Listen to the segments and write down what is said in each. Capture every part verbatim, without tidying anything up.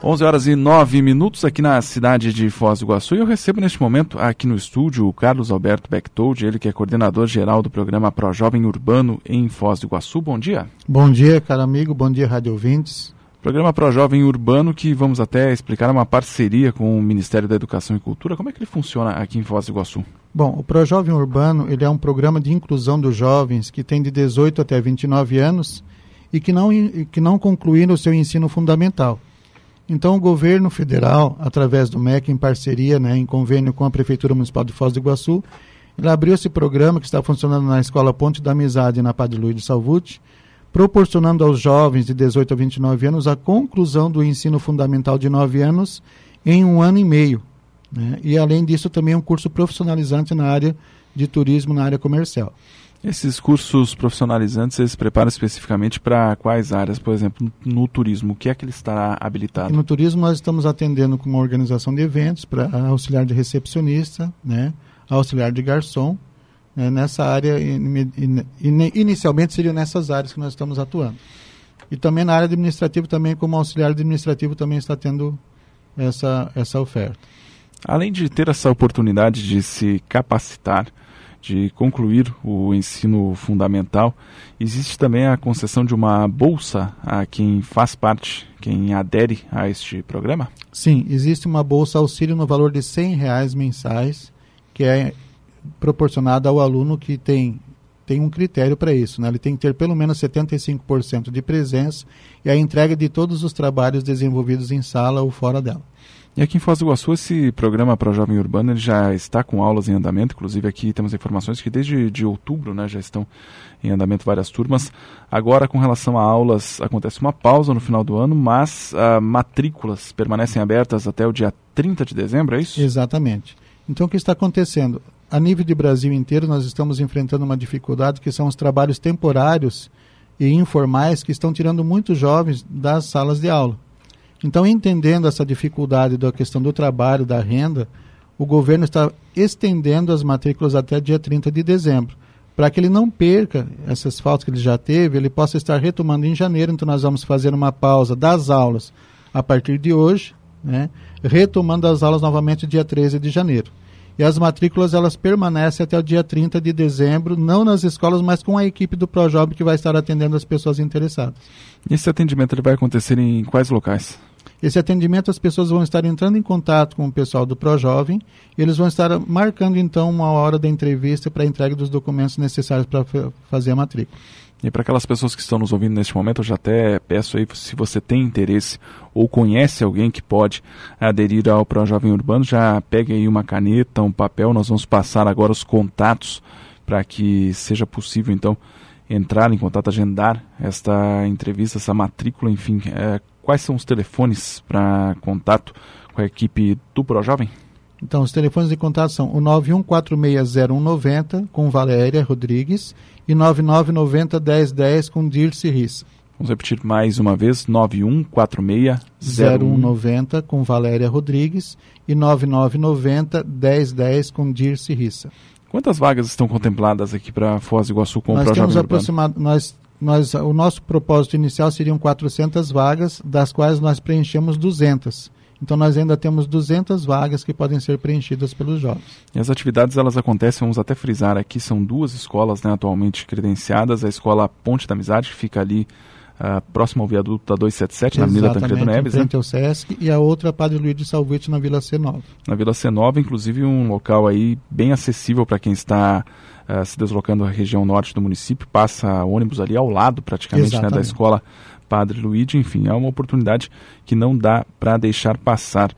onze horas e nove minutos aqui na cidade de Foz do Iguaçu, e eu recebo neste momento aqui no estúdio o Carlos Alberto Bechtold, ele que é coordenador geral do programa ProJovem Urbano em Foz do Iguaçu. Bom dia. Bom dia, caro amigo, bom dia, rádio ouvintes. Programa ProJovem Urbano, que vamos até explicar, uma parceria com o Ministério da Educação e Cultura. Como é que ele funciona aqui em Foz do Iguaçu? Bom, o ProJovem Urbano ele é um programa de inclusão dos jovens que tem de dezoito até vinte e nove anos e que não, que não concluíram o seu ensino fundamental. Então, o governo federal, através do M E C, em parceria, né, em convênio com a Prefeitura Municipal de Foz do Iguaçu, ele abriu esse programa que está funcionando na Escola Ponte da Amizade e na Padre Luiz de Salvuti, proporcionando aos jovens de dezoito a vinte e nove anos a conclusão do ensino fundamental de nove anos em um ano e meio. Né? E, além disso, também um curso profissionalizante na área de turismo, na área comercial. Esses cursos profissionalizantes, eles preparam especificamente para quais áreas? Por exemplo, no turismo, o que é que ele estará habilitado? E no turismo nós estamos atendendo com uma organização de eventos para auxiliar de recepcionista, né, auxiliar de garçom. Né, nessa área, in, in, in, inicialmente seriam nessas áreas que nós estamos atuando. E também na área administrativa, também como auxiliar administrativo, também está tendo essa, essa oferta. Além de ter essa oportunidade de se capacitar, de concluir o ensino fundamental, existe também a concessão de uma bolsa a quem faz parte, quem adere a este programa? Sim, existe uma bolsa auxílio no valor de cem reais mensais, que é proporcionada ao aluno que tem, tem um critério para isso. Né? Ele tem que ter pelo menos setenta e cinco por cento de presença e a entrega de todos os trabalhos desenvolvidos em sala ou fora dela. E aqui em Foz do Iguaçu, esse programa ProJovem Urbano ele já está com aulas em andamento. Inclusive aqui temos informações que desde de outubro, né, já estão em andamento várias turmas. Agora, com relação a aulas, acontece uma pausa no final do ano, mas uh, matrículas permanecem abertas até o dia trinta de dezembro, é isso? Exatamente. Então, o que está acontecendo? A nível de Brasil inteiro, nós estamos enfrentando uma dificuldade que são os trabalhos temporários e informais que estão tirando muitos jovens das salas de aula. Então, entendendo essa dificuldade da questão do trabalho, da renda, o governo está estendendo as matrículas até dia trinta de dezembro, para que ele não perca essas faltas que ele já teve, ele possa estar retomando em janeiro. Então, nós vamos fazer uma pausa das aulas a partir de hoje, né, retomando as aulas novamente dia treze de janeiro. E as matrículas, elas permanecem até o dia trinta de dezembro, não nas escolas, mas com a equipe do ProJovem que vai estar atendendo as pessoas interessadas. E esse atendimento ele vai acontecer em quais locais? Esse atendimento, as pessoas vão estar entrando em contato com o pessoal do ProJovem, e eles vão estar marcando, então, uma hora da entrevista para a entrega dos documentos necessários para f- fazer a matrícula. E para aquelas pessoas que estão nos ouvindo neste momento, eu já até peço aí, se você tem interesse ou conhece alguém que pode aderir ao ProJovem Urbano, já pegue aí uma caneta, um papel, nós vamos passar agora os contatos para que seja possível, então, entrar em contato, agendar esta entrevista, essa matrícula, enfim. É, quais são os telefones para contato com a equipe do ProJovem? Então, os telefones de contato são o nove um quatro seis zero um nove zero com Valéria Rodrigues e nove nove nove zero um zero um zero com Dirce Rissa. Vamos repetir mais uma vez, nove um quatro seis zero um nove zero com Valéria Rodrigues e nove nove nove zero um zero um zero com Dirce Rissa. Quantas vagas estão contempladas aqui para Foz do Iguaçu com nós o ProJovem temos Urbano? Aproximado, nós, nós, o nosso propósito inicial seriam quatrocentas vagas, das quais nós preenchemos duzentas. Então, nós ainda temos duzentas vagas que podem ser preenchidas pelos jovens. E as atividades, elas acontecem, vamos até frisar aqui, são duas escolas, né, atualmente credenciadas. A Escola Ponte da Amizade, que fica ali uh, próximo ao viaduto da duzentos e setenta e sete, na Avenida Tancredo Neves. Em frente né? ao Sesc, e a outra, Padre Luiz de Salvuti, na Vila C nove. Na Vila C nove, inclusive um local aí bem acessível para quem está uh, se deslocando à região norte do município. Passa ônibus ali ao lado, praticamente, né, da Escola Padre Luigi. Enfim, é uma oportunidade que não dá para deixar passar.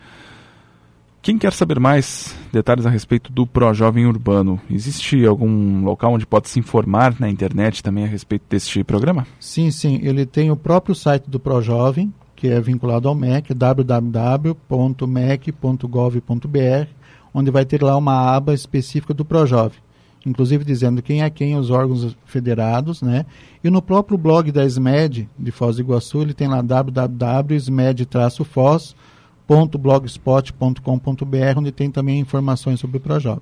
Quem quer saber mais detalhes a respeito do ProJovem Urbano, existe algum local onde pode se informar na internet também a respeito deste programa? Sim, sim. Ele tem o próprio site do ProJovem, que é vinculado ao M E C, w w w ponto m e c ponto gov ponto b r, onde vai ter lá uma aba específica do ProJovem, inclusive dizendo quem é quem, os órgãos federados, né? E no próprio blog da S M E D de Foz do Iguaçu, ele tem lá w w w ponto s m e d foz ponto blogspot ponto com ponto b r, onde tem também informações sobre o ProJovem.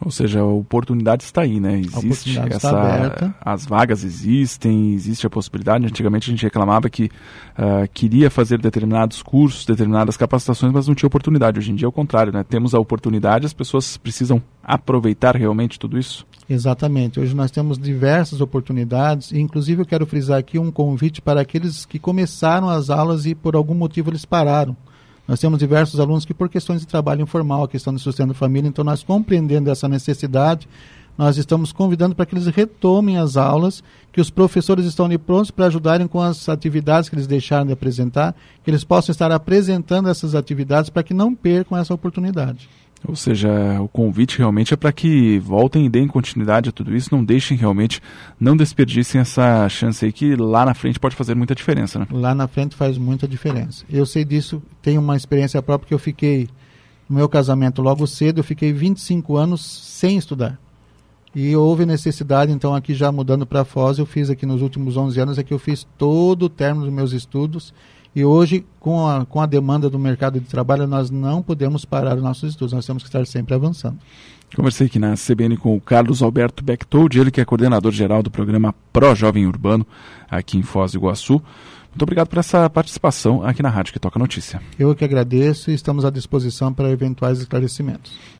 Ou seja, a oportunidade está aí, né? Existe a essa, está aberta. As vagas existem, existe a possibilidade. Antigamente a gente reclamava que uh, queria fazer determinados cursos, determinadas capacitações, mas não tinha oportunidade. Hoje em dia é o contrário, né? Temos a oportunidade, as pessoas precisam aproveitar realmente tudo isso. Exatamente. Hoje nós temos diversas oportunidades e, inclusive, eu quero frisar aqui um convite para aqueles que começaram as aulas e por algum motivo eles pararam. Nós temos diversos alunos que, por questões de trabalho informal, a questão do sustento da família, então nós, compreendendo essa necessidade, nós estamos convidando para que eles retomem as aulas, que os professores estão ali prontos para ajudarem com as atividades que eles deixaram de apresentar, que eles possam estar apresentando essas atividades para que não percam essa oportunidade. Ou seja, o convite realmente é para que voltem e deem continuidade a tudo isso, não deixem realmente, não desperdicem essa chance aí que lá na frente pode fazer muita diferença, né? Lá na frente faz muita diferença. Eu sei disso, tenho uma experiência própria que eu fiquei, no meu casamento logo cedo, eu fiquei vinte e cinco anos sem estudar. E houve necessidade, então aqui já mudando para a Foz, eu fiz aqui nos últimos onze anos, é que eu fiz todo o término dos meus estudos. E hoje, com a, com a demanda do mercado de trabalho, nós não podemos parar os nossos estudos, nós temos que estar sempre avançando. Conversei aqui na C B N com o Carlos Alberto Bechtold, ele que é coordenador-geral do programa Pro Jovem Urbano, aqui em Foz do Iguaçu. Muito obrigado por essa participação aqui na Rádio Que Toca Notícia. Eu que agradeço e estamos à disposição para eventuais esclarecimentos.